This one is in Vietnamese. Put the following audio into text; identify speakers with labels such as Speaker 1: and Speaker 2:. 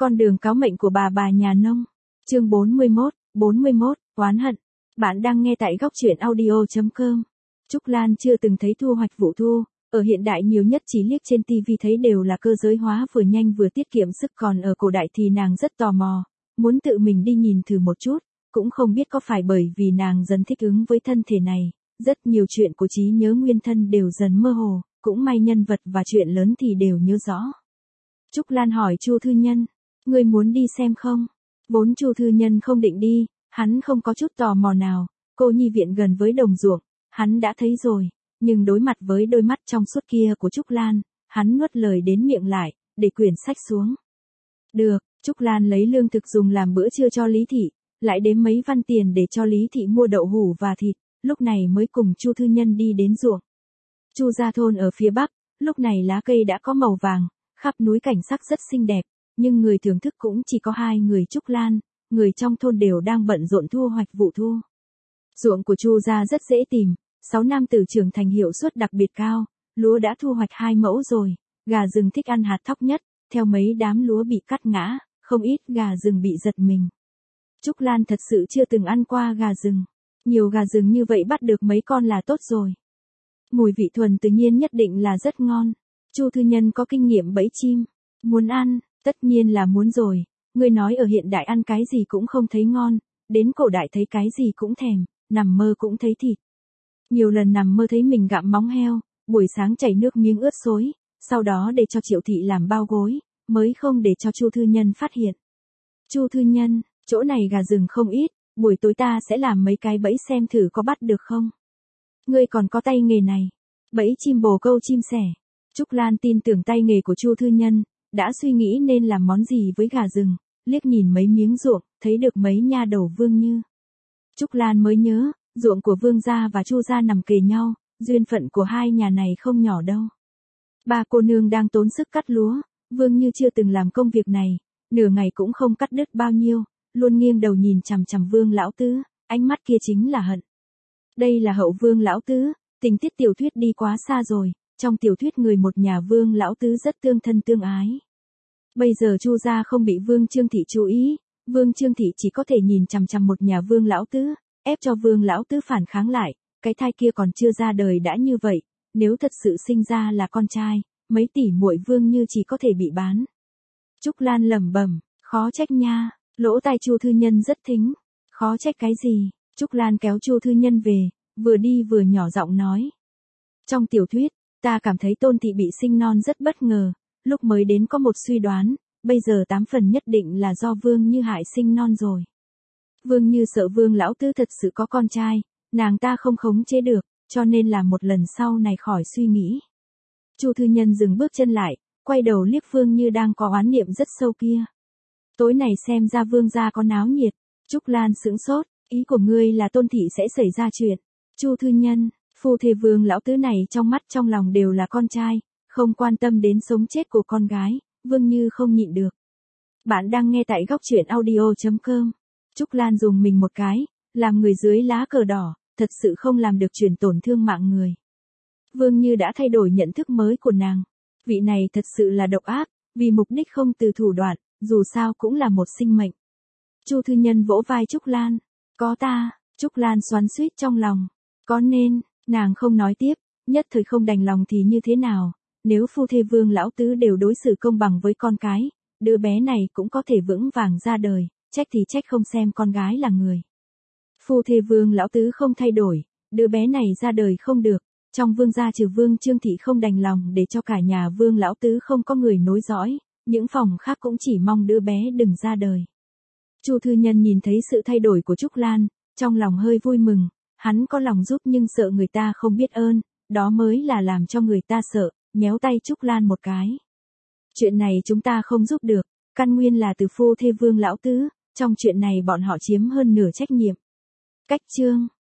Speaker 1: Con đường cáo mệnh của bà nhà nông. Chương 41, oán hận. Bạn đang nghe tại góc truyện audio.com. Trúc Lan chưa từng thấy thu hoạch vụ thu, ở hiện đại nhiều nhất chỉ liếc trên TV thấy đều là cơ giới hóa vừa nhanh vừa tiết kiệm sức, còn ở cổ đại thì nàng rất tò mò, muốn tự mình đi nhìn thử một chút, cũng không biết có phải bởi vì nàng dần thích ứng với thân thể này, rất nhiều chuyện của trí nhớ nguyên thân đều dần mơ hồ, cũng may nhân vật và chuyện lớn thì đều nhớ rõ. Trúc Lan hỏi Chu Thư Nhân, ngươi muốn đi xem không? Vốn Chu Thư Nhân không định đi, hắn không có chút tò mò nào, cô nhi viện gần với đồng ruộng, hắn đã thấy rồi, nhưng đối mặt với đôi mắt trong suốt kia của Trúc Lan, hắn nuốt lời đến miệng lại, để quyển sách xuống. Được, Trúc Lan lấy lương thực dùng làm bữa trưa cho Lý Thị, lại đếm mấy văn tiền để cho Lý Thị mua đậu hủ và thịt, lúc này mới cùng Chu Thư Nhân đi đến ruộng. Chu gia thôn ở phía bắc, lúc này lá cây đã có màu vàng, khắp núi cảnh sắc rất xinh đẹp, nhưng người thưởng thức cũng chỉ có hai người Trúc Lan, người trong thôn đều đang bận rộn thu hoạch vụ thu. Ruộng của Chu gia rất dễ tìm, 6 nam tử trưởng thành hiệu suất đặc biệt cao, lúa đã thu hoạch 2 mẫu rồi, gà rừng thích ăn hạt thóc nhất, theo mấy đám lúa bị cắt ngã, không ít gà rừng bị giật mình. Trúc Lan thật sự chưa từng ăn qua gà rừng, nhiều gà rừng như vậy bắt được mấy con là tốt rồi. Mùi vị thuần tự nhiên nhất định là rất ngon. Chu Thư Nhân có kinh nghiệm bẫy chim, muốn ăn, tất nhiên là muốn rồi, ngươi nói ở hiện đại ăn cái gì cũng không thấy ngon, đến cổ đại thấy cái gì cũng thèm, nằm mơ cũng thấy thịt. Nhiều lần nằm mơ thấy mình gặm móng heo, buổi sáng chảy nước miếng ướt xối, sau đó để cho Triệu Thị làm bao gối, mới không để cho Chu Thư Nhân phát hiện. Chu Thư Nhân, chỗ này gà rừng không ít, buổi tối ta sẽ làm mấy cái bẫy xem thử có bắt được không. Ngươi còn có tay nghề này, bẫy chim bồ câu chim sẻ. Trúc Lan tin tưởng tay nghề của Chu Thư Nhân, đã suy nghĩ nên làm món gì với gà rừng, liếc nhìn mấy miếng ruộng, thấy được mấy nha đầu Vương Như. Trúc Lan mới nhớ, ruộng của Vương gia và Chu gia nằm kề nhau, duyên phận của hai nhà này không nhỏ đâu. Ba cô nương đang tốn sức cắt lúa, Vương Như chưa từng làm công việc này, nửa ngày cũng không cắt đứt bao nhiêu, luôn nghiêng đầu nhìn chằm chằm Vương lão tứ, ánh mắt kia chính là hận. Đây là hậu Vương lão tứ, tình tiết tiểu thuyết đi quá xa rồi, trong tiểu thuyết người một nhà Vương lão tứ rất tương thân tương ái. Bây giờ Chu gia không bị Vương Trương Thị chú ý, Vương Trương Thị chỉ có thể nhìn chằm chằm một nhà Vương lão tứ, ép cho Vương lão tứ phản kháng lại, cái thai kia còn chưa ra đời đã như vậy, nếu thật sự sinh ra là con trai, mấy tỷ muội Vương Như chỉ có thể bị bán. Trúc Lan lẩm bẩm, khó trách nha, lỗ tai Chu Thư Nhân rất thính, khó trách cái gì? Trúc Lan kéo Chu Thư Nhân về, vừa đi vừa nhỏ giọng nói. Trong tiểu thuyết, ta cảm thấy Tôn Thị bị sinh non rất bất ngờ, lúc mới đến có một suy đoán, bây giờ 8 phần nhất định là do Vương Như hại sinh non rồi. Vương Như sợ Vương lão tứ thật sự có con trai, nàng ta không khống chế được, cho nên là một lần sau này khỏi suy nghĩ. Chu Thư Nhân dừng bước chân lại, quay đầu liếc Vương Như đang có oán niệm rất sâu kia. Tối này xem ra Vương gia có náo nhiệt. Trúc Lan sững sốt, ý của ngươi là Tôn Thị sẽ xảy ra chuyện. Chu Thư Nhân, phu thê Vương lão tứ này trong mắt trong lòng đều là con trai, không quan tâm đến sống chết của con gái, Vương Như không nhịn được. Bạn đang nghe tại góc truyện audio.com. Trúc Lan dùng mình một cái, làm người dưới lá cờ đỏ, thật sự không làm được truyền tổn thương mạng người. Vương Như đã thay đổi nhận thức mới của nàng. Vị này thật sự là độc ác, vì mục đích không từ thủ đoạn, dù sao cũng là một sinh mệnh. Chu Thư Nhân vỗ vai Trúc Lan. Có ta, Trúc Lan xoắn xuýt trong lòng. Có nên, nàng không nói tiếp, nhất thời không đành lòng thì như thế nào, nếu phu thê Vương lão tứ đều đối xử công bằng với con cái, đứa bé này cũng có thể vững vàng ra đời, trách thì trách không xem con gái là người. Phu thê Vương lão tứ không thay đổi, đứa bé này ra đời không được, trong Vương gia trừ Vương Trương Thị không đành lòng để cho cả nhà Vương lão tứ không có người nối dõi, những phòng khác cũng chỉ mong đứa bé đừng ra đời. Chu Thư Nhân nhìn thấy sự thay đổi của Trúc Lan, trong lòng hơi vui mừng, hắn có lòng giúp nhưng sợ người ta không biết ơn, đó mới là làm cho người ta sợ, nhéo tay Trúc Lan một cái. Chuyện này chúng ta không giúp được, căn nguyên là từ phu thê Vương lão tứ, trong chuyện này bọn họ chiếm hơn nửa trách nhiệm. Cách chương